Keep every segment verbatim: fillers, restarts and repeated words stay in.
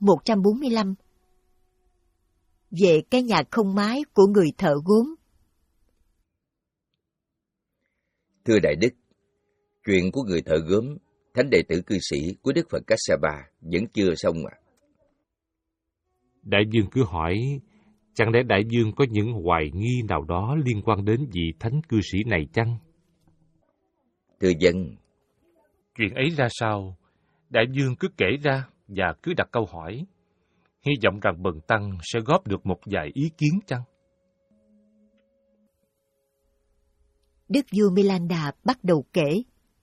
một trăm bốn mươi lăm. Về cái nhà không mái của người thợ gốm. Thưa Đại Đức, chuyện của người thợ gốm, thánh đệ tử cư sĩ của Đức Phật Kassapa vẫn chưa xong ạ. À. Đại vương cứ hỏi, chẳng lẽ đại vương có những hoài nghi nào đó liên quan đến vị thánh cư sĩ này chăng? Thưa dân. Chuyện ấy ra sao? Đại vương cứ kể ra và cứ đặt câu hỏi. Hy vọng rằng bần tăng sẽ góp được một vài ý kiến chăng? Đức vua Milanda bắt đầu kể.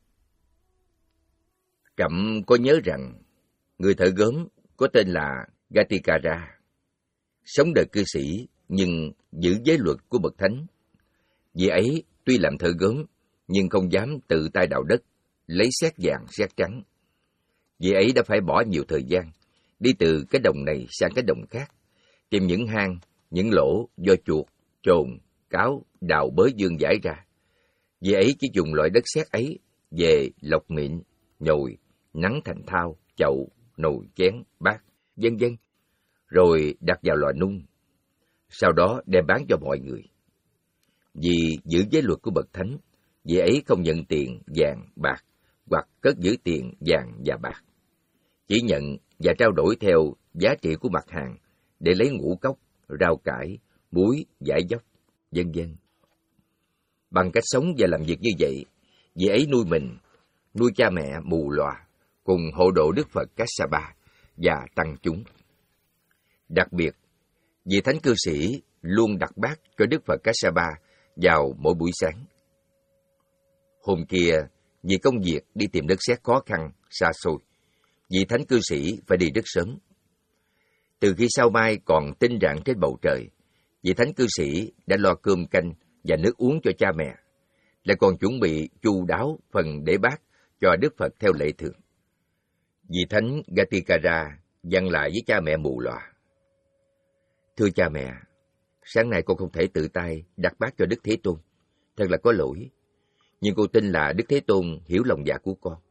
Trẫm có nhớ rằng người thợ gốm có tên là Gatikara, sống đời cư sĩ nhưng giữ giới luật của bậc thánh. Vì ấy tuy làm thợ gốm nhưng không dám tự tay đào đất, lấy sét vàng sét trắng. Vì ấy đã phải bỏ nhiều thời gian đi từ cái đồng này sang cái đồng khác, tìm những hang, những lỗ do chuột, trồn, cáo đào bới dương giải ra. Vì ấy chỉ dùng loại đất sét ấy về lọc mịn, nhồi, nắn thành thao, chậu, nồi, chén, bát, vân vân, rồi đặt vào lò nung. Sau đó đem bán cho mọi người. Vì giữ giới luật của bậc thánh, vì ấy không nhận tiền vàng bạc hoặc cất giữ tiền vàng và bạc, chỉ nhận và trao đổi theo giá trị của mặt hàng để lấy ngũ cốc, rau cải, muối, vải dốc, vân vân. Bằng cách sống và làm việc như vậy, vì ấy nuôi mình, nuôi cha mẹ mù lòa, cùng hộ độ Đức Phật Kassapa và tăng chúng. Đặc biệt, vị thánh cư sĩ luôn đặt bát cho Đức Phật Kassapa vào mỗi buổi sáng. Hôm kia, vì công việc đi tìm đất sét khó khăn, xa xôi, vị thánh cư sĩ phải đi rất sớm. Từ khi sao mai còn tinh rạng trên bầu trời, vị thánh cư sĩ đã lo cơm canh và nước uống cho cha mẹ, lại còn chuẩn bị chu đáo phần để bát cho Đức Phật theo lệ thường. Vị thánh Gatikara dặn lại với cha mẹ mù lòa: Thưa cha mẹ, sáng nay con không thể tự tay đặt bát cho Đức Thế Tôn, thật là có lỗi. Nhưng cô tin là Đức Thế Tôn hiểu lòng dạ của con.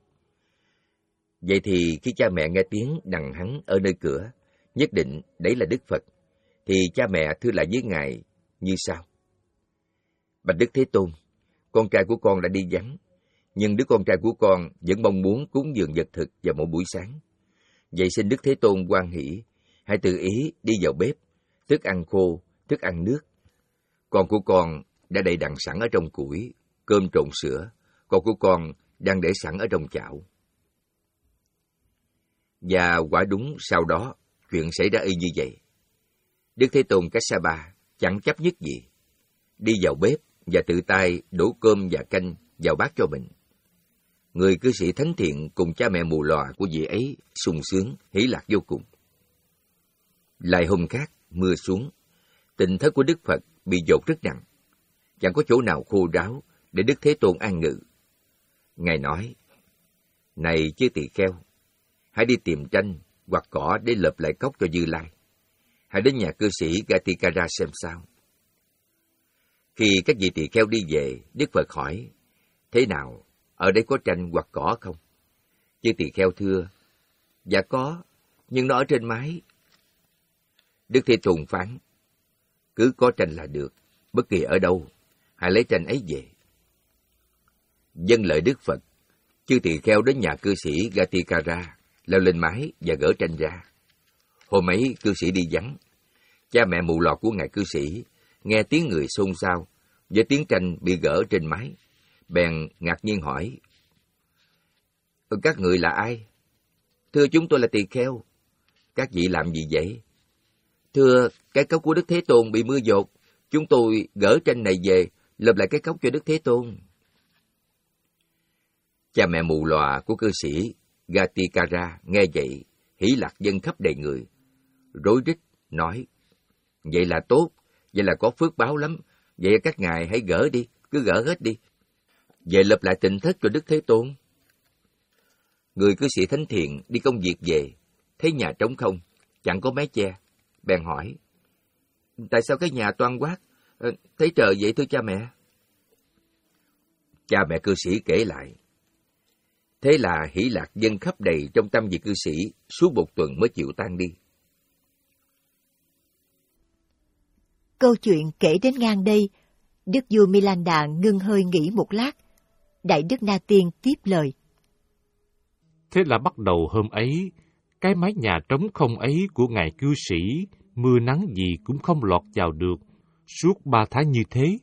Vậy thì khi cha mẹ nghe tiếng đằng hắn ở nơi cửa, nhất định đấy là Đức Phật, thì cha mẹ thưa lại với Ngài như sau: Bạch Đức Thế Tôn, con trai của con đã đi vắng, nhưng đứa con trai của con vẫn mong muốn cúng dường vật thực vào mỗi buổi sáng. Vậy xin Đức Thế Tôn hoan hỷ, hãy tự ý đi vào bếp, thức ăn khô, thức ăn nước. Con của con đã đầy đặn sẵn ở trong củi, cơm trộn sữa, con của con đang để sẵn ở trong chảo. Và quả đúng sau đó, chuyện xảy ra y như vậy. Đức Thế Tôn Kassapa chẳng chấp nhất gì, đi vào bếp và tự tay đổ cơm và canh vào bát cho mình. Người cư sĩ thánh thiện cùng cha mẹ mù lòa của vị ấy sung sướng, hỷ lạc vô cùng. Lại hôm khác, mưa xuống, tịnh thất của Đức Phật bị dột rất nặng, chẳng có chỗ nào khô ráo để Đức Thế Tôn an ngự. Ngài nói: Này chư tỳ kheo, hãy đi tìm tranh hoặc cỏ để lợp lại cốc cho Như Lai. Hãy đến nhà cư sĩ Gatikara xem sao. Khi các vị tỳ kheo đi về, Đức Phật hỏi: Thế nào, ở đây có tranh hoặc cỏ không? Chư tỳ kheo thưa: Dạ có, nhưng nó ở trên mái. Đức Thế Tôn phán: Cứ có tranh là được, bất kỳ ở đâu, hãy lấy tranh ấy về. Vâng lời Đức Phật, chư tỳ kheo đến nhà cư sĩ Gatikara, leo lên mái và gỡ tranh ra. Hôm ấy cư sĩ đi vắng. Cha mẹ mù lòa của ngài cư sĩ nghe tiếng người xôn xao với tiếng tranh bị gỡ trên mái, bèn ngạc nhiên hỏi: Các người là ai? Thưa, chúng tôi là tỳ kheo. Các vị làm gì vậy? Thưa, cái cốc của Đức Thế Tôn bị mưa dột, chúng tôi gỡ tranh này về, lợp lại cái cốc cho Đức Thế Tôn. Cha mẹ mù lòa của cư sĩ Gatikara nghe vậy, hỷ lạc dân khắp đầy người, rối rít nói: Vậy là tốt, vậy là có phước báo lắm, vậy các ngài hãy gỡ đi, cứ gỡ hết đi, về lập lại tịnh thất cho Đức Thế Tôn. Người cư sĩ thánh thiện đi công việc về, thấy nhà trống không, chẳng có mái che, bèn hỏi: Tại sao cái nhà toan quát, thấy trời vậy thưa cha mẹ? Cha mẹ cư sĩ kể lại. Thế là hỷ lạc dân khắp đầy trong tâm vị cư sĩ, suốt một tuần mới chịu tan đi. Câu chuyện kể đến ngang đây, Đức vua Milanda ngưng hơi nghĩ một lát. Đại đức Na Tiên tiếp lời. Thế là bắt đầu hôm ấy, cái mái nhà trống không ấy của ngài cư sĩ, mưa nắng gì cũng không lọt vào được, suốt ba tháng như thế.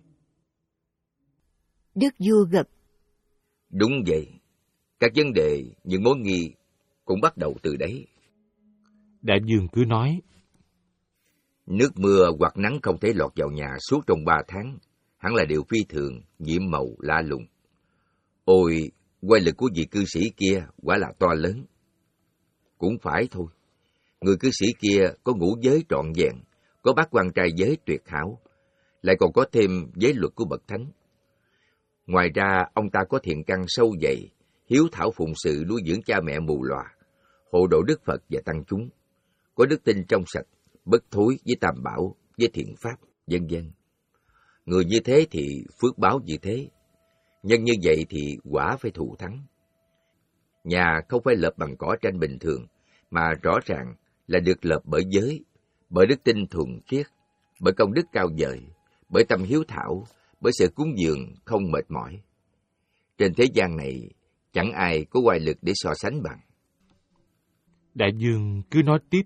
Đức vua gật. Đúng vậy. Các vấn đề, những mối nghi cũng bắt đầu từ đấy. Đại vương cứ nói. Nước mưa hoặc nắng không thể lọt vào nhà suốt trong ba tháng, hẳn là điều phi thường, nhiệm màu, lạ lùng. Ôi, quay lực của vị cư sĩ kia quả là to lớn. Cũng phải thôi. Người cư sĩ kia có ngũ giới trọn vẹn, có bát quan trai giới tuyệt hảo, lại còn có thêm giới luật của bậc thánh. Ngoài ra, ông ta có thiện căn sâu dày, hiếu thảo phụng sự nuôi dưỡng cha mẹ mù lòa, hộ độ Đức Phật và tăng chúng, có đức tin trong sạch, bất thối với tam bảo, với thiện pháp, vân vân. Người như thế thì phước báo như thế, nhân như vậy thì quả phải thù thắng. Nhà không phải lợp bằng cỏ tranh bình thường, mà rõ ràng là được lợp bởi giới, bởi đức tin thuần khiết, bởi công đức cao vời, bởi tâm hiếu thảo, bởi sự cúng dường không mệt mỏi. Trên thế gian này, chẳng ai có oai lực để so sánh bằng. Đại vương cứ nói tiếp.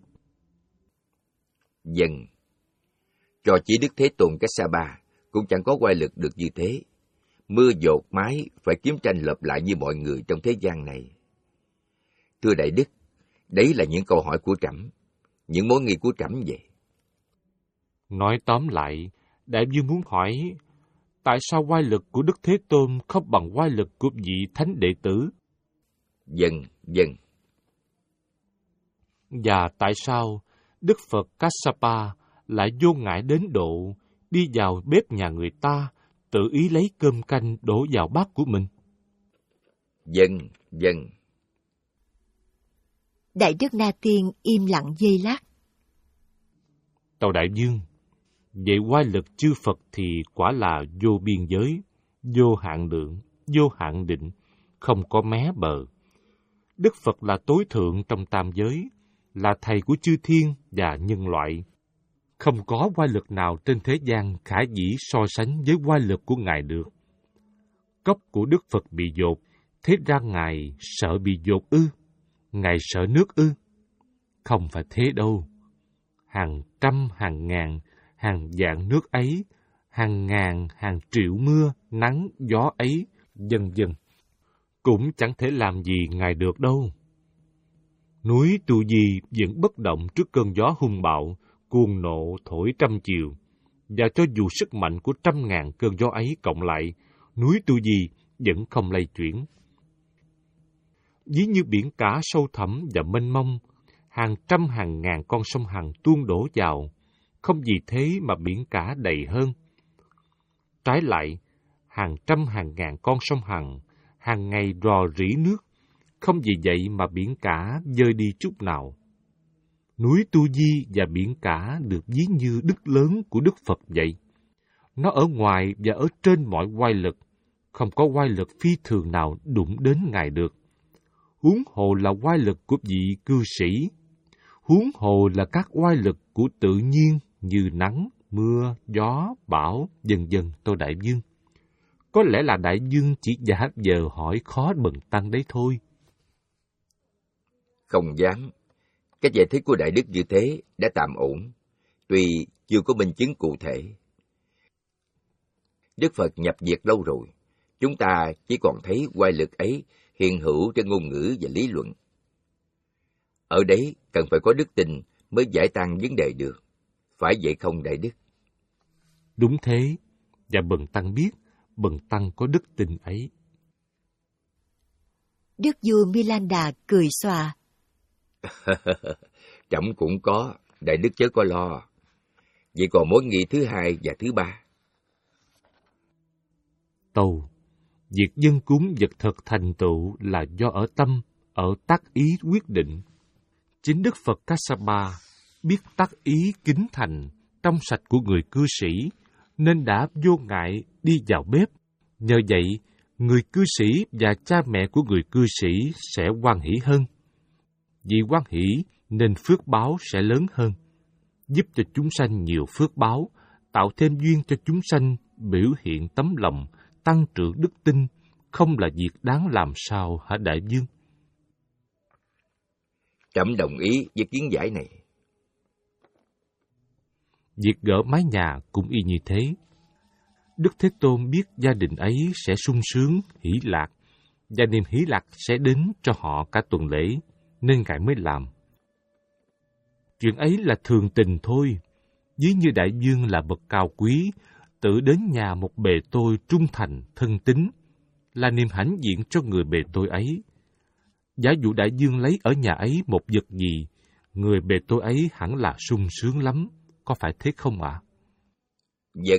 Dân, cho chỉ Đức Thế Tôn Kassapa cũng chẳng có oai lực được như thế. Mưa dột mái phải kiếm tranh lợp lại như mọi người trong thế gian này. Thưa Đại Đức, đấy là những câu hỏi của trẫm, những mối nghi của trẫm vậy. Nói tóm lại, Đại vương muốn hỏi, tại sao oai lực của Đức Thế Tôn không bằng oai lực của vị thánh đệ tử? Dân, dân. Và tại sao Đức Phật Kassapa lại vô ngại đến độ đi vào bếp nhà người ta, tự ý lấy cơm canh đổ vào bát của mình? Dân, dân. Đại đức Na Tiên im lặng giây lát. Tâu đại vương, vậy oai lực chư Phật thì quả là vô biên giới, vô hạn lượng, vô hạn định, không có mé bờ. Đức Phật là tối thượng trong tam giới, là thầy của chư thiên và nhân loại. Không có oai lực nào trên thế gian khả dĩ so sánh với oai lực của Ngài được. Cốc của Đức Phật bị dột, thế ra Ngài sợ bị dột ư? Ngài sợ nước ư? Không phải thế đâu. Hàng trăm, hàng ngàn, hàng vạn nước ấy, hàng ngàn, hàng triệu mưa, nắng, gió ấy, vân vân, cũng chẳng thể làm gì Ngài được đâu. Núi Tu Di vẫn bất động trước cơn gió hung bạo, cuồng nộ thổi trăm chiều, và cho dù sức mạnh của trăm ngàn cơn gió ấy cộng lại, núi Tu Di vẫn không lay chuyển. Ví như biển cả sâu thẳm và mênh mông, hàng trăm hàng ngàn con sông Hằng tuôn đổ vào, không vì thế mà biển cả đầy hơn. Trái lại, hàng trăm hàng ngàn con sông Hằng hàng ngày rò rỉ nước, không vì vậy mà biển cả dơi đi chút nào. Núi Tu Di và biển cả được ví như đức lớn của Đức Phật vậy. Nó ở ngoài và ở trên mọi oai lực, không có oai lực phi thường nào đụng đến Ngài được. Huống hồ là oai lực của vị cư sĩ, huống hồ là các oai lực của tự nhiên như nắng, mưa, gió, bão, vân vân. Tôi đại vương, có lẽ là đại vương chỉ giả vờ hỏi khó bần tăng đấy thôi. Không dám. Cái giải thích của Đại Đức như thế đã tạm ổn, tuy chưa có minh chứng cụ thể. Đức Phật nhập diệt lâu rồi, chúng ta chỉ còn thấy oai lực ấy hiện hữu trên ngôn ngữ và lý luận. Ở đấy cần phải có đức tin mới giải tan vấn đề được. Phải vậy không Đại Đức? Đúng thế, và bần tăng biết bần tăng có đức tin ấy. Đức vua Milanda cười xòa. Trẫm cũng có, Đại Đức chớ có lo. Vậy còn mối nghi thứ hai và thứ ba? Tâu, việc dân cúng vật thực thành tựu là do ở tâm, ở tác ý quyết định. Chính Đức Phật Kassapa biết tác ý kính thành, trong sạch của người cư sĩ, nên đã vô ngại đi vào bếp. Nhờ vậy, người cư sĩ và cha mẹ của người cư sĩ sẽ hoan hỷ hơn. Vì hoan hỷ nên phước báo sẽ lớn hơn, giúp cho chúng sanh nhiều phước báo, tạo thêm duyên cho chúng sanh biểu hiện tấm lòng, tăng trưởng đức tin, không là việc đáng làm sao hả đại vương? Trẫm đồng ý với kiến giải này. Việc gỡ mái nhà cũng y như thế. Đức Thế Tôn biết gia đình ấy sẽ sung sướng, hỷ lạc, và niềm hỷ lạc sẽ đến cho họ cả tuần lễ, nên Ngài mới làm. Chuyện ấy là thường tình thôi. Ví như đại vương là bậc cao quý, tự đến nhà một bề tôi trung thành, thân tín, là niềm hãnh diện cho người bề tôi ấy. Giả dụ đại vương lấy ở nhà ấy một vật gì, người bề tôi ấy hẳn là sung sướng lắm, có phải thế không ạ? À? Dân.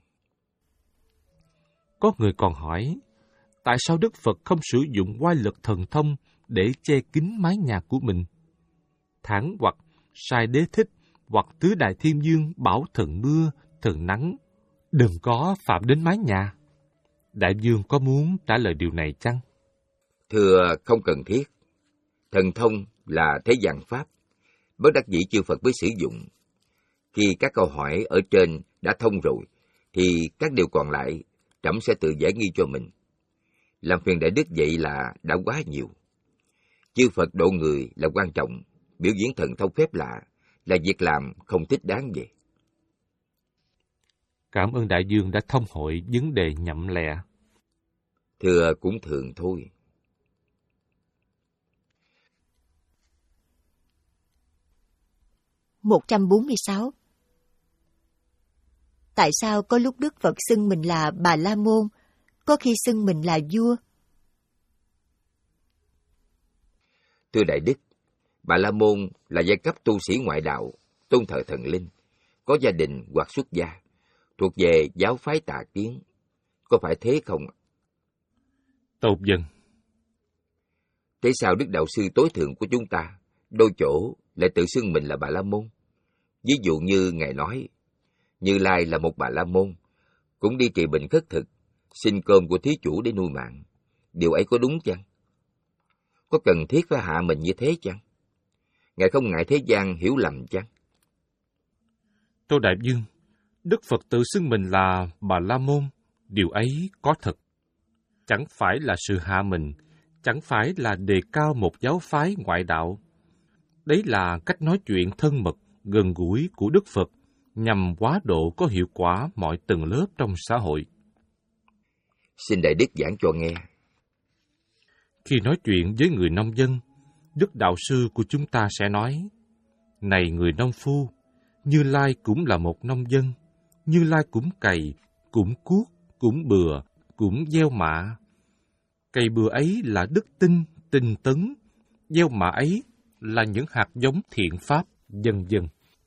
Có người còn hỏi, tại sao Đức Phật không sử dụng oai lực thần thông để che kín mái nhà của mình? Thẳng hoặc sai đế thích, hoặc tứ đại thiên vương bảo thần mưa, thần nắng, đừng có phạm đến mái nhà. Đại vương có muốn trả lời điều này chăng? Thưa, không cần thiết. Thần thông là thế gian pháp, bất đắc dĩ chư Phật mới sử dụng. Khi các câu hỏi ở trên đã thông rồi, thì các điều còn lại trẫm sẽ tự giải nghi cho mình. Làm phiền đại đức vậy là đã quá nhiều. Chư Phật độ người là quan trọng, biểu diễn thần thông phép lạ là việc làm không thích đáng vậy. Cảm ơn đại vương đã thông hội vấn đề nhậm lẹ. Thưa, cũng thường thôi. một trăm bốn mươi sáu. Tại sao có lúc Đức Phật xưng mình là Bà La Môn, có khi xưng mình là vua? Thưa đại đức, Bà La Môn là giai cấp tu sĩ ngoại đạo, tôn thờ thần linh, có gia đình hoặc xuất gia, thuộc về giáo phái Tà Kiến. Có phải thế không? Tâu dân. Thế sao Đức Đạo Sư tối thượng của chúng ta đôi chỗ lại tự xưng mình là Bà La Môn? Ví dụ như Ngài nói, Như Lai là một Bà La Môn, cũng đi trì bệnh khất thực, xin cơm của thí chủ để nuôi mạng. Điều ấy có đúng chăng? Có cần thiết phải hạ mình như thế chăng? Ngài không ngại thế gian hiểu lầm chăng? Tô Đại Vương, Đức Phật tự xưng mình là Bà La Môn, điều ấy có thật. Chẳng phải là sự hạ mình, chẳng phải là đề cao một giáo phái ngoại đạo. Đấy là cách nói chuyện thân mật, gần gũi của Đức Phật, nhằm quá độ có hiệu quả mọi tầng lớp trong xã hội. Xin đại đức giảng cho nghe. Khi nói chuyện với người nông dân, Đức Đạo Sư của chúng ta sẽ nói, này người nông phu, Như Lai cũng là một nông dân, Như Lai cũng cày, cũng cuốc, cũng bừa, cũng gieo mạ. Cày bừa ấy là đức tin, tinh tấn, gieo mạ ấy là những hạt giống thiện pháp, vân vân.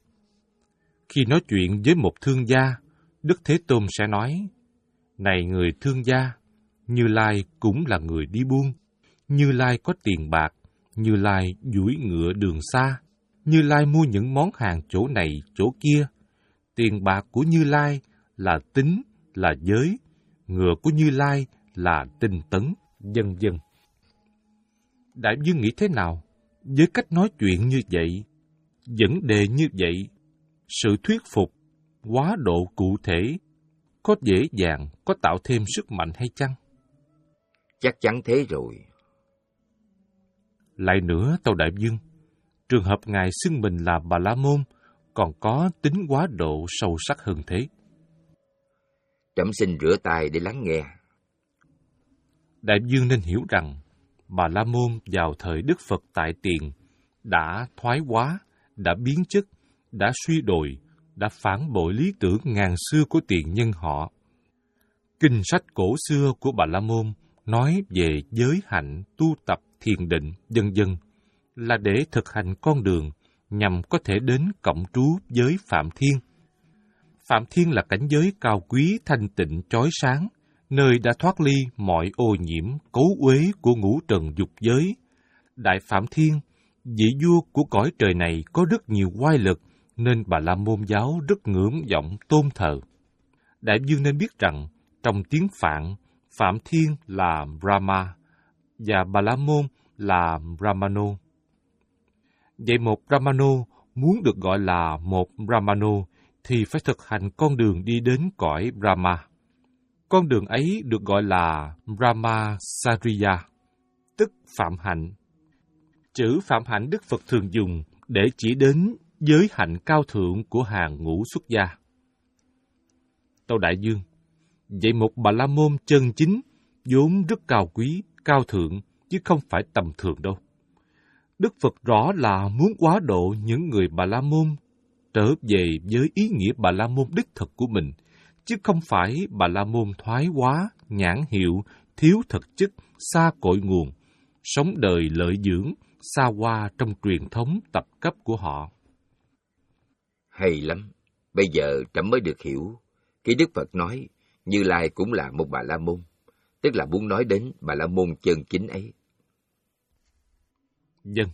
Khi nói chuyện với một thương gia, Đức Thế Tôn sẽ nói, này người thương gia, Như Lai cũng là người đi buôn, Như Lai có tiền bạc, Như Lai duỗi ngựa đường xa, Như Lai mua những món hàng chỗ này, chỗ kia. Tiền bạc của Như Lai là tín, là giới, ngựa của Như Lai là tinh tấn, vân vân. Đại vương nghĩ thế nào với cách nói chuyện như vậy, vấn đề như vậy, sự thuyết phục, quá độ cụ thể, có dễ dàng, có tạo thêm sức mạnh hay chăng? Chắc chắn thế rồi. Lại nữa, Tâu Đại Vương, trường hợp Ngài xưng mình là Bà La Môn còn có tính quá độ sâu sắc hơn thế. Trẫm xin rửa tay để lắng nghe. Đại vương nên hiểu rằng, Bà La Môn vào thời Đức Phật tại tiền đã thoái hóa, đã biến chất, đã suy đồi, đã phản bội lý tưởng ngàn xưa của tiền nhân họ. Kinh sách cổ xưa của Bà La Môn nói về giới hạnh, tu tập, thiền định, vân vân là để thực hành con đường nhằm có thể đến cổng trú giới Phạm Thiên. Phạm Thiên là cảnh giới cao quý, thanh tịnh, chói sáng, nơi đã thoát ly mọi ô nhiễm, cấu uế của ngũ trần dục giới. Đại Phạm Thiên, vị vua của cõi trời này có rất nhiều oai lực, nên Bà La Môn giáo rất ngưỡng vọng tôn thờ. Đại vương nên biết rằng, trong tiếng Phạn, Phạm Thiên là Brahma, và Bà La Môn là Brahmano. Vậy một Brahmano muốn được gọi là một Brahmano, thì phải thực hành con đường đi đến cõi Brahma. Con đường ấy được gọi là Brahmacharya, tức phạm hạnh. Chữ phạm hạnh Đức Phật thường dùng để chỉ đến giới hạnh cao thượng của hàng ngũ xuất gia. Tâu Đại Dương, vậy một Bà La Môn chân chính vốn rất cao quý, cao thượng, chứ không phải tầm thường đâu. Đức Phật rõ là muốn quá độ những người Bà La Môn trở về với ý nghĩa Bà La Môn đích thực của mình, chứ không phải Bà La Môn thoái hóa, nhãn hiệu, thiếu thực chất, xa cội nguồn, sống đời lợi dưỡng, xa hoa trong truyền thống tập cấp của họ. Hay lắm, bây giờ trẫm mới được hiểu. Khi Đức Phật nói, Như Lai cũng là một Bà La Môn, tức là muốn nói đến Bà La Môn chân chính ấy. Dân.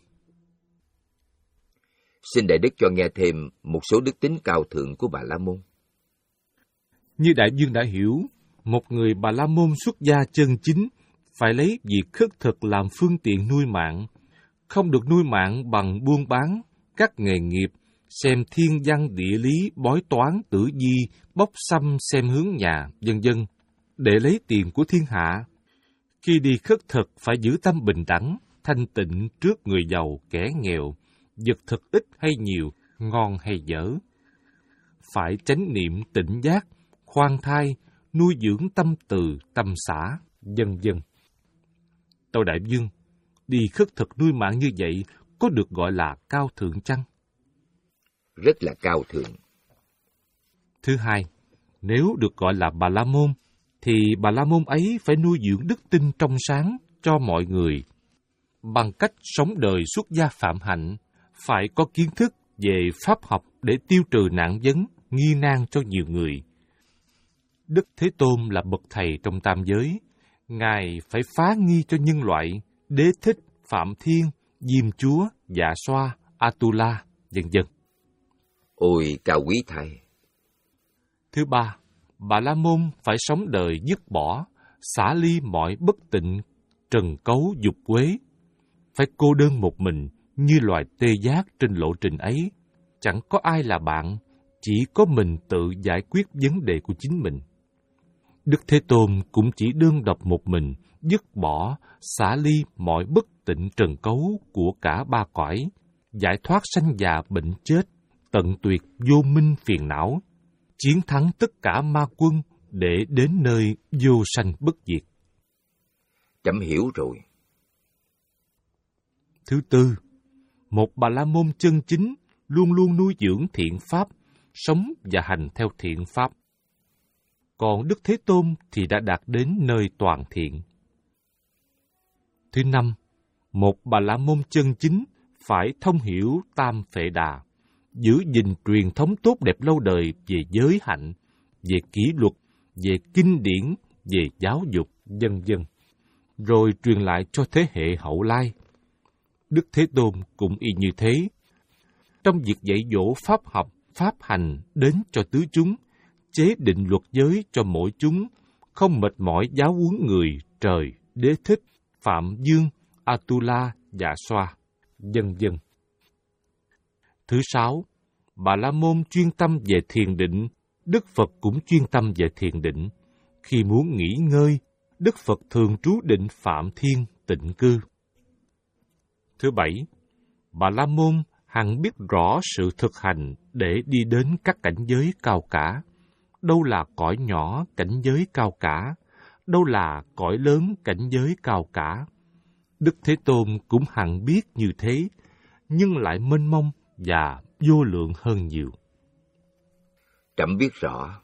Xin Đại Đức cho nghe thêm một số đức tính cao thượng của Bà La Môn. Như Đại Dương đã hiểu, một người Bà La Môn xuất gia chân chính phải lấy việc khất thực làm phương tiện nuôi mạng, không được nuôi mạng bằng buôn bán, các nghề nghiệp, xem thiên văn địa lý, bói toán, tử vi, bốc xăm xem hướng nhà, vân vân, để lấy tiền của thiên hạ. Khi đi khất thực phải giữ tâm bình đẳng, thanh tịnh trước người giàu, kẻ nghèo, vật thực ít hay nhiều, ngon hay dở. Phải chánh niệm tỉnh giác, khoan thai, nuôi dưỡng tâm từ, tâm xả, vân vân. Tâu Đại Dương, đi khất thực nuôi mạng như vậy có được gọi là cao thượng chăng? Rất là cao thượng. Thứ hai, nếu được gọi là Bà La Môn, thì Bà La Môn ấy phải nuôi dưỡng đức tin trong sáng cho mọi người. Bằng cách sống đời xuất gia phạm hạnh, phải có kiến thức về pháp học để tiêu trừ nạn vấn, nghi nan cho nhiều người. Đức Thế Tôn là bậc thầy trong tam giới, Ngài phải phá nghi cho nhân loại, Đế Thích, Phạm Thiên, Diêm Chúa, Dạ Xoa, Atula, vân vân. Ôi, cao quý thầy! Thứ ba, Bà La Môn phải sống đời dứt bỏ, xả ly mọi bất tịnh, trần cấu dục quế. Phải cô đơn một mình như loài tê giác trên lộ trình ấy. Chẳng có ai là bạn, chỉ có mình tự giải quyết vấn đề của chính mình. Đức Thế Tôn cũng chỉ đơn độc một mình, dứt bỏ, xả ly mọi bất tịnh trần cấu của cả ba cõi, giải thoát sanh già bệnh chết, tận tuyệt vô minh phiền não, chiến thắng tất cả ma quân để đến nơi vô sanh bất diệt. Trẫm hiểu rồi. Thứ tư, một Bà La Môn chân chính luôn luôn nuôi dưỡng thiện pháp, sống và hành theo thiện pháp. Còn Đức Thế Tôn thì đã đạt đến nơi toàn thiện. Thứ năm, một Bà La Môn chân chính phải thông hiểu tam phệ đà, giữ gìn truyền thống tốt đẹp lâu đời về giới hạnh, về kỷ luật, về kinh điển, về giáo dục, vân vân, rồi truyền lại cho thế hệ hậu lai. Đức Thế Tôn cũng y như thế. Trong việc dạy dỗ pháp học, pháp hành đến cho tứ chúng, chế định luật giới cho mỗi chúng, không mệt mỏi giáo huấn người trời, Đế Thích, Phạm Dương, Atula, Dạ Xoa, vân vân. Thứ sáu, Bà La Môn chuyên tâm về thiền định, Đức Phật cũng chuyên tâm về thiền định. Khi muốn nghỉ ngơi, Đức Phật thường trú định Phạm Thiên tịnh cư. Thứ bảy, Bà La Môn hằng biết rõ sự thực hành để đi đến các cảnh giới cao cả. Đâu là cõi nhỏ cảnh giới cao cả, đâu là cõi lớn cảnh giới cao cả. Đức Thế Tôn cũng hằng biết như thế, nhưng lại mênh mông và vô lượng hơn nhiều. Trẫm biết rõ.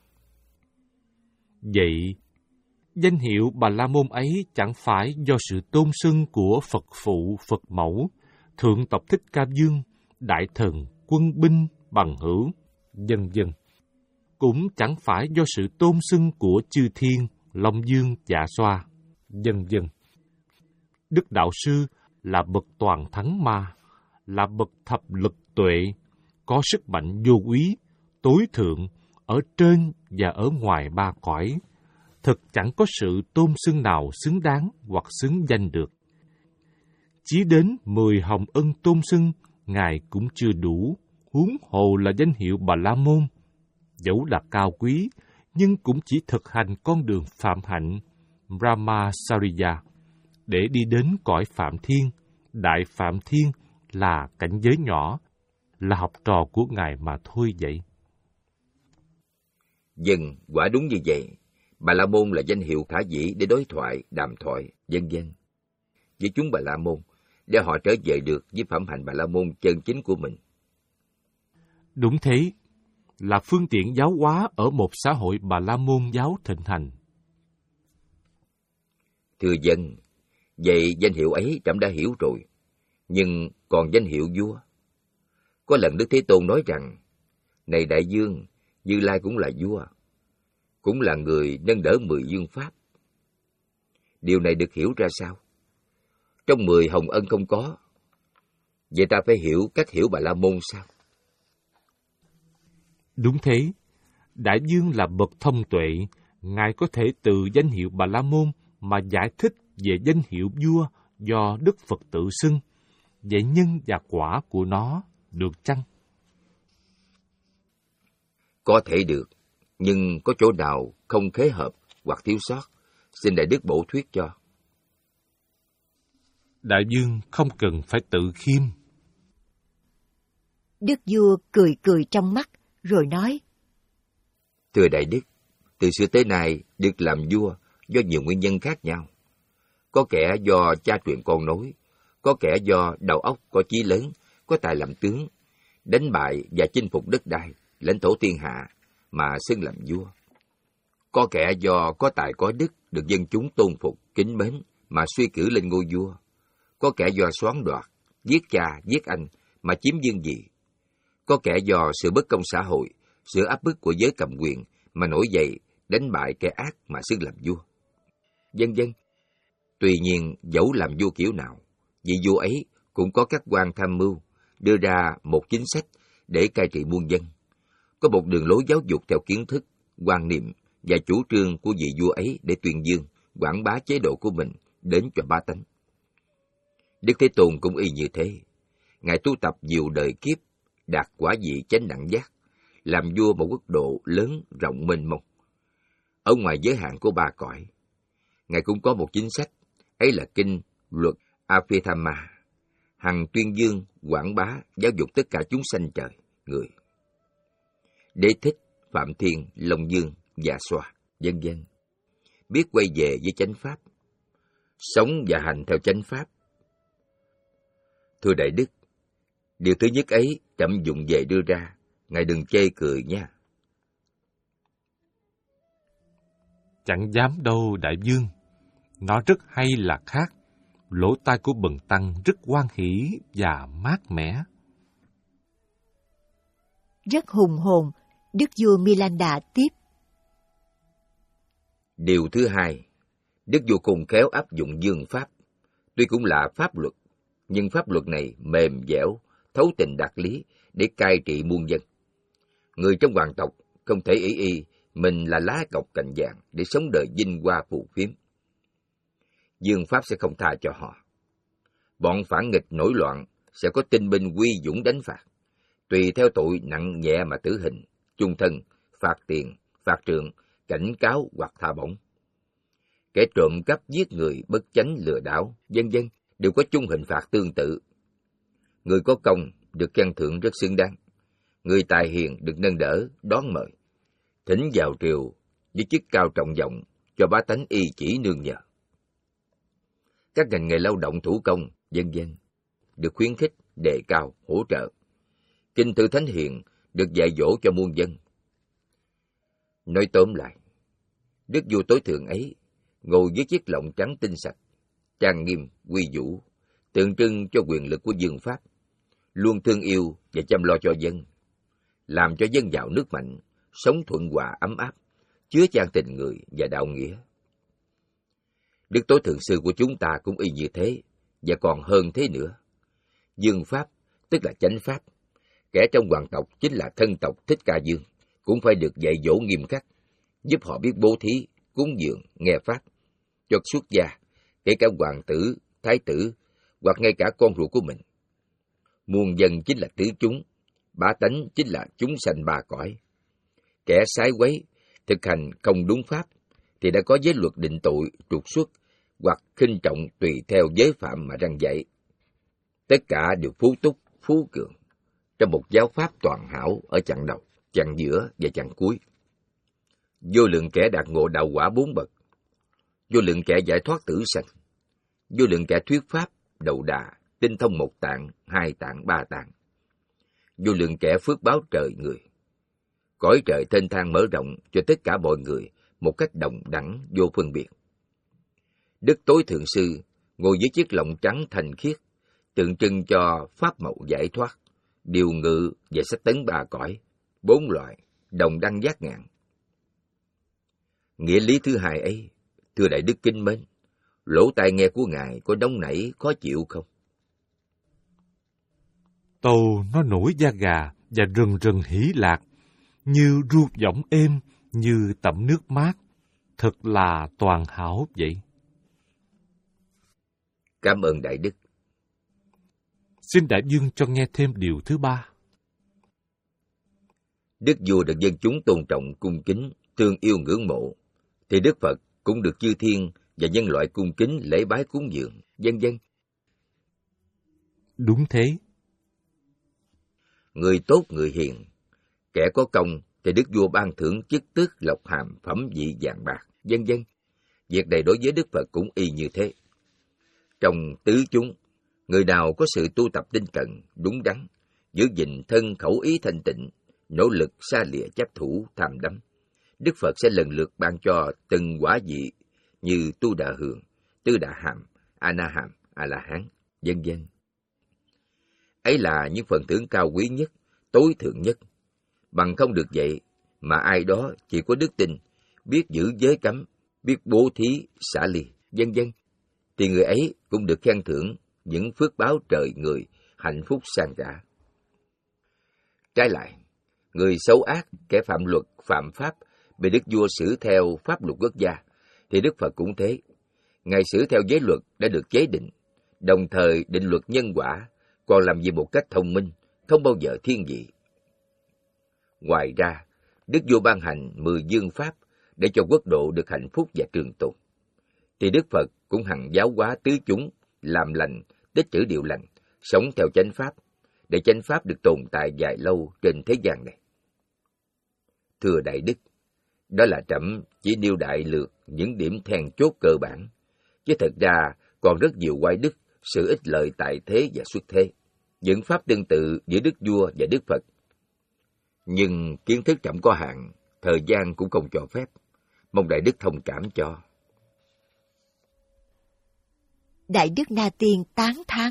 Vậy, danh hiệu Bà La Môn ấy chẳng phải do sự tôn xưng của Phật Phụ, Phật Mẫu, Thượng tộc Thích Ca Dương, Đại Thần, Quân Binh, Bằng Hữu, vân vân. Cũng chẳng phải do sự tôn xưng của chư thiên, Long Dương, Dạ Xoa, vân vân. Đức Đạo Sư là bậc toàn thắng ma, là bậc thập lực tuệ, có sức mạnh vô úy, tối thượng, ở trên và ở ngoài ba cõi. Thực chẳng có sự tôn xưng nào xứng đáng hoặc xứng danh được. Chỉ đến mười hồng ân tôn xưng, Ngài cũng chưa đủ, huống hồ là danh hiệu Bà La Môn. dẫu là cao quý, nhưng cũng chỉ thực hành con đường phạm hạnh Brahmacharya để đi đến cõi Phạm Thiên. Đại Phạm Thiên là cảnh giới nhỏ, là học trò của Ngài mà thôi vậy. Dân, quả đúng như vậy. Bà La Môn là danh hiệu khả dĩ để đối thoại, đàm thoại, vân vân với chúng Bà La Môn, để họ trở về được với phẩm hạnh Bà La Môn chân chính của mình. Đúng thế, là phương tiện giáo hóa ở một xã hội Bà La Môn giáo thịnh hành. Thưa dân, vậy danh hiệu ấy trẫm đã hiểu rồi, nhưng còn danh hiệu vua. Có lần Đức Thế Tôn nói rằng, này đại dương, Như Lai cũng là vua, cũng là người nâng đỡ mười dương pháp. Điều này được hiểu ra sao? Trong mười hồng ân không có. Vậy ta phải hiểu cách hiểu Bà La Môn sao? Đúng thế, Đại Dương là bậc thông tuệ, Ngài có thể từ danh hiệu Bà La Môn mà giải thích về danh hiệu vua do Đức Phật tự xưng. Vậy nhân và quả của nó được chăng? Có thể được, nhưng có chỗ nào không khế hợp hoặc thiếu sót, xin Đại Đức bổ thuyết cho. Đại Dương không cần phải tự khiêm. Đức vua cười cười trong mắt, rồi nói: Thưa Đại Đức, từ xưa tới nay được làm vua do nhiều nguyên nhân khác nhau. Có kẻ do cha truyền con nối, có kẻ do đầu óc có chí lớn, có tài làm tướng, đánh bại và chinh phục đất đai, lãnh thổ thiên hạ mà xưng làm vua. Có kẻ do có tài có đức, được dân chúng tôn phục, kính mến mà suy cử lên ngôi vua. Có kẻ do soán đoạt, giết cha, giết anh mà chiếm dương vị. Có kẻ do sự bất công xã hội, sự áp bức của giới cầm quyền mà nổi dậy, đánh bại kẻ ác mà xưng làm vua. Vân vân. Tuy nhiên, dẫu làm vua kiểu nào, vị vua ấy cũng có các quan tham mưu, đưa ra một chính sách để cai trị muôn dân. Có một đường lối giáo dục theo kiến thức, quan niệm và chủ trương của vị vua ấy để tuyên dương, quảng bá chế độ của mình đến cho bá tánh. Đức Thế Tôn cũng y như thế. Ngài tu tập nhiều đời kiếp, đạt quả vị chánh đẳng giác, làm vua một quốc độ lớn rộng mênh mông. Ở ngoài giới hạn của ba cõi, Ngài cũng có một chính sách, ấy là kinh luật Abhidhamma, hằng tuyên dương, quảng bá, giáo dục tất cả chúng sanh trời, người. Đế Thích, Phạm Thiên, Long Dương, Dạ Xoa, vân vân biết quay về với chánh pháp, sống và hành theo chánh pháp. Thưa Đại Đức, điều thứ nhất ấy trẫm dụng về đưa ra, Ngài đừng chê cười nha. Chẳng dám đâu Đại Dương, nó rất hay là khác. Lỗ tai của bần tăng rất hoan hỷ và mát mẻ. Rất hùng hồn, Đức vua Milanda tiếp: Điều thứ hai, Đức vua cùng khéo áp dụng dương pháp. Tuy cũng là pháp luật, nhưng pháp luật này mềm dẻo, thấu tình đạt lý để cai trị muôn dân. Người trong hoàng tộc không thể ý y mình là lá cọc cành vàng để sống đời vinh hoa phù phiếm. Dương pháp sẽ không tha cho họ. Bọn phản nghịch nổi loạn sẽ có tinh binh quy dũng đánh phạt, tùy theo tội nặng nhẹ mà tử hình, chung thân, phạt tiền, phạt trượng, cảnh cáo hoặc tha bổng. Kẻ trộm cắp, giết người, bất chánh, lừa đảo, vân vân đều có chung hình phạt tương tự. Người có công được khen thưởng rất xứng đáng. Người tài hiền được nâng đỡ, đón mời, thỉnh vào triều với chức cao trọng vọng, cho bá tánh y chỉ nương nhờ. Các ngành nghề lao động thủ công, vân vân được khuyến khích, đề cao, hỗ trợ. Kinh thư thánh hiền được dạy dỗ cho muôn dân. Nói tóm lại, Đức vua tối thượng ấy ngồi với chiếc lọng trắng tinh sạch, trang nghiêm, uy vũ, tượng trưng cho quyền lực của dương pháp, luôn thương yêu và chăm lo cho dân, làm cho dân giàu nước mạnh, sống thuận hòa ấm áp, chứa chan tình người và đạo nghĩa. Đức Tối Thượng Sư của chúng ta cũng y như thế, và còn hơn thế nữa. Dương pháp, tức là chánh pháp. Kẻ trong hoàng tộc chính là thân tộc Thích Ca Dương, cũng phải được dạy dỗ nghiêm khắc, giúp họ biết bố thí, cúng dường, nghe pháp. Cho xuất gia, kể cả hoàng tử, thái tử, hoặc ngay cả con ruột của mình. Muôn dân chính là tứ chúng, bá tánh chính là chúng sanh ba cõi. Kẻ sái quấy, thực hành không đúng pháp, thì đã có giới luật định tội, trục xuất, hoặc khinh trọng tùy theo giới phạm mà răn dạy. Tất cả đều phú túc, phú cường, trong một giáo pháp toàn hảo ở chặng đầu, chặng giữa và chặng cuối. Vô lượng kẻ đạt ngộ đạo quả bốn bậc, vô lượng kẻ giải thoát tử sanh, vô lượng kẻ thuyết pháp, đầu đà, tinh thông một tạng, hai tạng, ba tạng, vô lượng kẻ phước báo trời người. Cõi trời thênh thang mở rộng cho tất cả mọi người một cách đồng đẳng vô phân biệt. Đức Tối Thượng Sư ngồi dưới chiếc lọng trắng thanh khiết, tượng trưng cho pháp màu giải thoát, điều ngự và sách tấn ba cõi, bốn loại, đồng đăng giác ngạn. Nghĩa lý thứ hai ấy, thưa Đại Đức kính mến, lỗ tai nghe của Ngài có nóng nảy, khó chịu không? Tâu nó nổi da gà và rần rần hỉ lạc, như ruột giọng êm, như tẩm nước mát, thật là toàn hảo vậy. Cảm ơn Đại Đức. Xin Đại Dương cho nghe thêm điều thứ ba. Đức vua được dân chúng tôn trọng, cung kính, thương yêu ngưỡng mộ, thì Đức Phật cũng được chư thiên và nhân loại cung kính lễ bái cúng dường, vân vân. Đúng thế. Người tốt, người hiền, kẻ có công thì Đức vua ban thưởng chức tước, lộc hàm, phẩm vị, vàng bạc, vân vân. Việc này đối với Đức Phật cũng y như thế. Trong tứ chúng, người nào có sự tu tập tinh cần, đúng đắn, giữ gìn thân khẩu ý thanh tịnh, nỗ lực xa lìa chấp thủ, tham đắm, Đức Phật sẽ lần lượt ban cho từng quả vị như Tu Đà Hường, Tư Đà Hàm, A Na Hàm, A La Hán, vân vân. Ấy là những phần thưởng cao quý nhất, tối thượng nhất. Bằng không được vậy mà ai đó chỉ có đức tin, biết giữ giới cấm, biết bố thí, xả ly, vân vân, thì người ấy cũng được khen thưởng những phước báo trời người, hạnh phúc sang trả. Trái lại, người xấu ác, kẻ phạm luật, phạm pháp, bị Đức Vua xử theo pháp luật quốc gia, thì Đức Phật cũng thế. Ngài xử theo giới luật đã được chế định, đồng thời định luật nhân quả, còn làm gì một cách thông minh, không bao giờ thiên vị. Ngoài ra, Đức Vua ban hành mười dương pháp để cho quốc độ được hạnh phúc và trường tồn, thì Đức Phật cũng hằng giáo hóa tứ chúng, làm lành, tích trữ điều lành, sống theo chánh pháp, để chánh pháp được tồn tại dài lâu trên thế gian này. Thưa Đại Đức, đó là trẫm chỉ nêu đại lược những điểm then chốt cơ bản, chứ thật ra còn rất nhiều oai đức, sự ích lợi tại thế và xuất thế, những pháp tương tự giữa Đức Vua và Đức Phật. Nhưng kiến thức trẫm có hạn, thời gian cũng không cho phép, mong Đại Đức thông cảm cho. Đại Đức Na Tiên tán thán.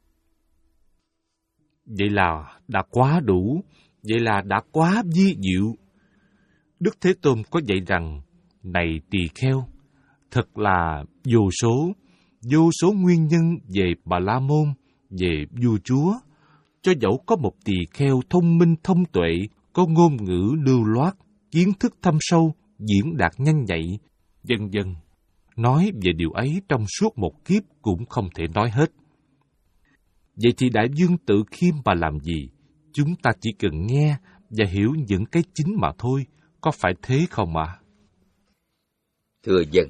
Vậy là đã quá đủ, vậy là đã quá vi diệu. Đức Thế Tôn có dạy rằng, này tỳ kheo, thật là vô số, vô số nguyên nhân về Bà La Môn, về vua chúa, cho dẫu có một tỳ kheo thông minh thông tuệ, có ngôn ngữ lưu loát, kiến thức thâm sâu, diễn đạt nhanh nhạy, vân vân. Nói về điều ấy trong suốt một kiếp cũng không thể nói hết. Vậy thì Đại Dương tự khiêm mà làm gì? Chúng ta chỉ cần nghe và hiểu những cái chính mà thôi, có phải thế không ạ? Thưa dân.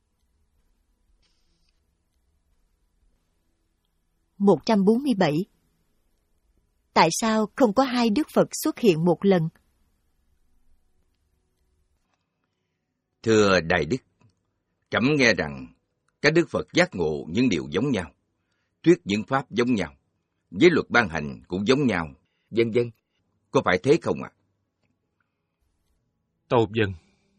một trăm bốn mươi bảy. Tại sao không có hai Đức Phật xuất hiện một lần? Thưa Đại Đức, trẫm nghe rằng các Đức Phật giác ngộ những điều giống nhau, thuyết những pháp giống nhau, giới luật ban hành cũng giống nhau, vân vân. Có phải thế không ạ? À? Tâu vâng.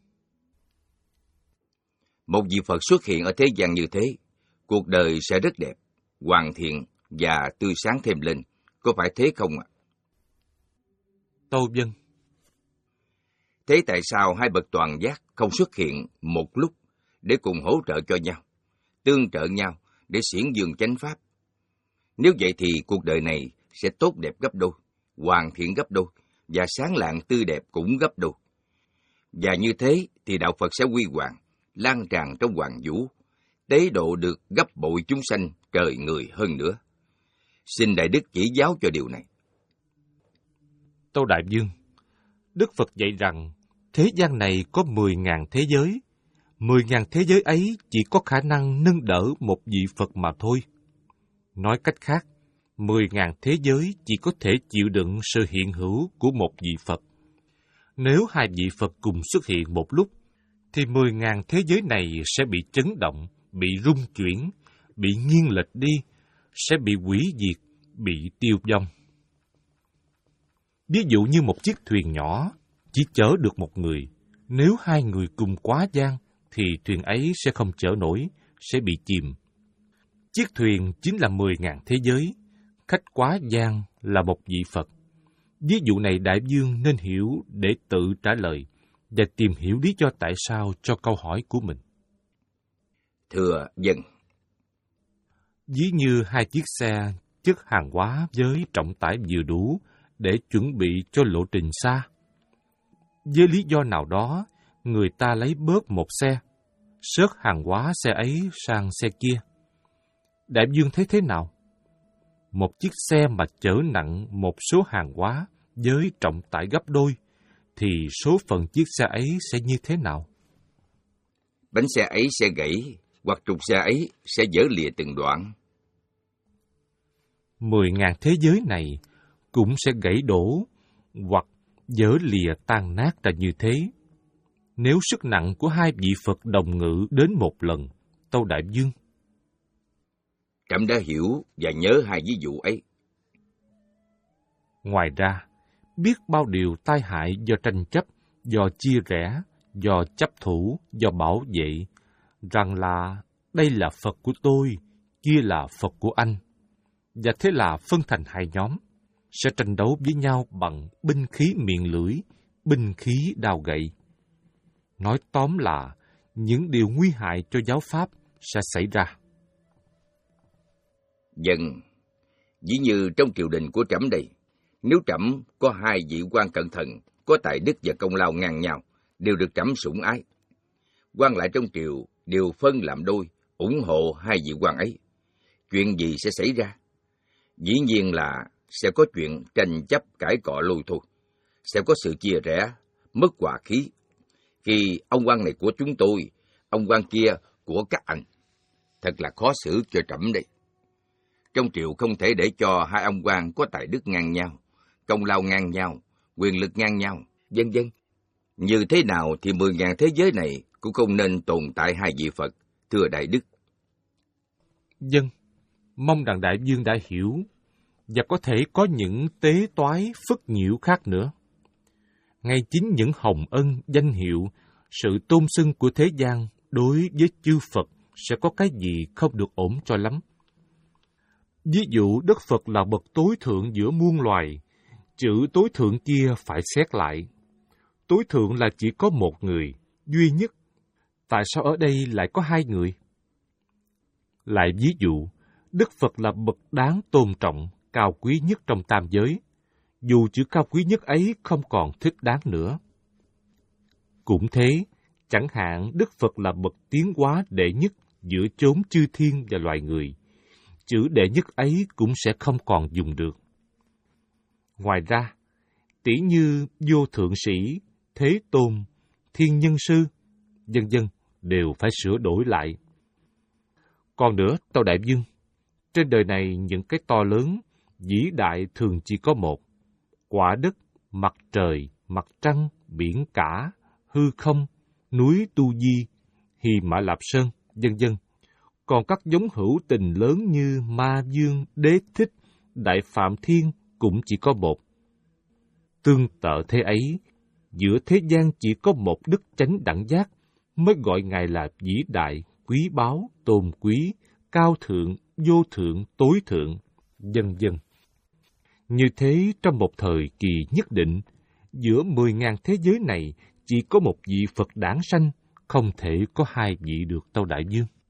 Một vị Phật xuất hiện ở thế gian như thế, cuộc đời sẽ rất đẹp, hoàn thiện và tươi sáng thêm lên. Có phải thế không ạ? À? Tâu vâng. Thế tại sao hai bậc toàn giác không xuất hiện một lúc để cùng hỗ trợ cho nhau, tương trợ nhau để xiển dương chánh pháp? Nếu vậy thì cuộc đời này sẽ tốt đẹp gấp đôi, hoàn thiện gấp đôi, và sáng lạng tươi đẹp cũng gấp đôi. Và như thế thì đạo Phật sẽ huy hoàng, lan tràn trong hoàng vũ, tế độ được gấp bội chúng sanh trời người hơn nữa. Xin Đại Đức chỉ giáo cho điều này. Tâu Đại Dương, Đức Phật dạy rằng Thế gian này có mười ngàn thế giới. Mười ngàn thế giới ấy chỉ có khả năng nâng đỡ một vị Phật mà thôi. Nói cách khác, mười ngàn thế giới chỉ có thể chịu đựng sự hiện hữu của một vị Phật. Nếu hai vị Phật cùng xuất hiện một lúc, thì mười ngàn thế giới này sẽ bị chấn động, bị rung chuyển, bị nghiêng lệch đi, sẽ bị hủy diệt, bị tiêu vong. Ví dụ như một chiếc thuyền nhỏ chỉ chở được một người, nếu hai người cùng quá gian, thì thuyền ấy sẽ không chở nổi, sẽ bị chìm. Chiếc thuyền chính là mười ngàn thế giới, khách quá gian là một vị Phật. Ví dụ này đại vương nên hiểu để tự trả lời và tìm hiểu lý do tại sao cho câu hỏi của mình. Thưa dân. Ví như hai chiếc xe chất hàng hóa với trọng tải vừa đủ để chuẩn bị cho lộ trình xa. Với lý do nào đó, người ta lấy bớt một xe, xớt hàng hóa xe ấy sang xe kia. Đại vương thấy thế nào? Một chiếc xe mà chở nặng một số hàng hóa với trọng tải gấp đôi, thì số phận chiếc xe ấy sẽ như thế nào? Bánh xe ấy sẽ gãy, hoặc trục xe ấy sẽ vỡ lìa từng đoạn. Mười ngàn thế giới này cũng sẽ gãy đổ, hoặc vỡ lìa tan nát ra như thế. Nếu sức nặng của hai vị Phật đồng ngự đến một lần, tâu đại vương. Trẫm đã hiểu và nhớ hai ví dụ ấy. Ngoài ra, biết bao điều tai hại do tranh chấp, do chia rẽ, do chấp thủ, do bảo vệ, rằng là đây là Phật của tôi, kia là Phật của anh. Và thế là phân thành hai nhóm, sẽ tranh đấu với nhau bằng binh khí miệng lưỡi, binh khí đao gậy. Nói tóm là những điều nguy hại cho giáo pháp sẽ xảy ra. Dân, dĩ như trong triều đình của trẫm đây, nếu trẫm có hai vị quan cẩn thận, có tài đức và công lao ngang nhau, đều được trẫm sủng ái. Quan lại trong triều đều phân làm đôi, ủng hộ hai vị quan ấy. Chuyện gì sẽ xảy ra? Dĩ nhiên là sẽ có chuyện tranh chấp cãi cọ lôi thôi, sẽ có sự chia rẽ, mất hòa khí. Khi ông quan này của chúng tôi, ông quan kia của các anh, thật là khó xử cho trẫm đây. Trong triều không thể để cho hai ông quan có tài đức ngang nhau, công lao ngang nhau, quyền lực ngang nhau, vân vân. Như thế nào thì mười ngàn thế giới này cũng không nên tồn tại hai vị Phật, thưa đại đức. Dân, mong rằng đại vương đã hiểu, và có thể có những tế toái phức nhiễu khác nữa. Ngay chính những hồng ân, danh hiệu, sự tôn xưng của thế gian đối với chư Phật sẽ có cái gì không được ổn cho lắm. Ví dụ Đức Phật là bậc tối thượng giữa muôn loài, chữ tối thượng kia phải xét lại. Tối thượng là chỉ có một người, duy nhất. Tại sao ở đây lại có hai người? Lại ví dụ, Đức Phật là bậc đáng tôn trọng, cao quý nhất trong tam giới, dù chữ cao quý nhất ấy không còn thích đáng nữa. Cũng thế, chẳng hạn Đức Phật là bậc tiến hóa đệ nhất giữa chốn chư thiên và loài người, chữ đệ nhất ấy cũng sẽ không còn dùng được. Ngoài ra, tỷ như vô thượng sĩ, thế tôn, thiên nhân sư, vân vân đều phải sửa đổi lại. Còn nữa, tâu đại vương, trên đời này những cái to lớn, vĩ đại thường chỉ có một: quả đất, mặt trời, mặt trăng, biển cả, hư không, núi Tu Di, Hy Mã Lạp Sơn, vân vân. Còn các giống hữu tình lớn như Ma Dương, Đế Thích, Đại Phạm Thiên cũng chỉ có một. Tương tự thế ấy, giữa thế gian chỉ có một đức chánh đẳng giác mới gọi Ngài là vĩ đại, quý báu, tôn quý, cao thượng, vô thượng, tối thượng, vân vân. Như thế, trong một thời kỳ nhất định, giữa mười ngàn thế giới này chỉ có một vị Phật đản sanh, không thể có hai vị được, tâu đại vương.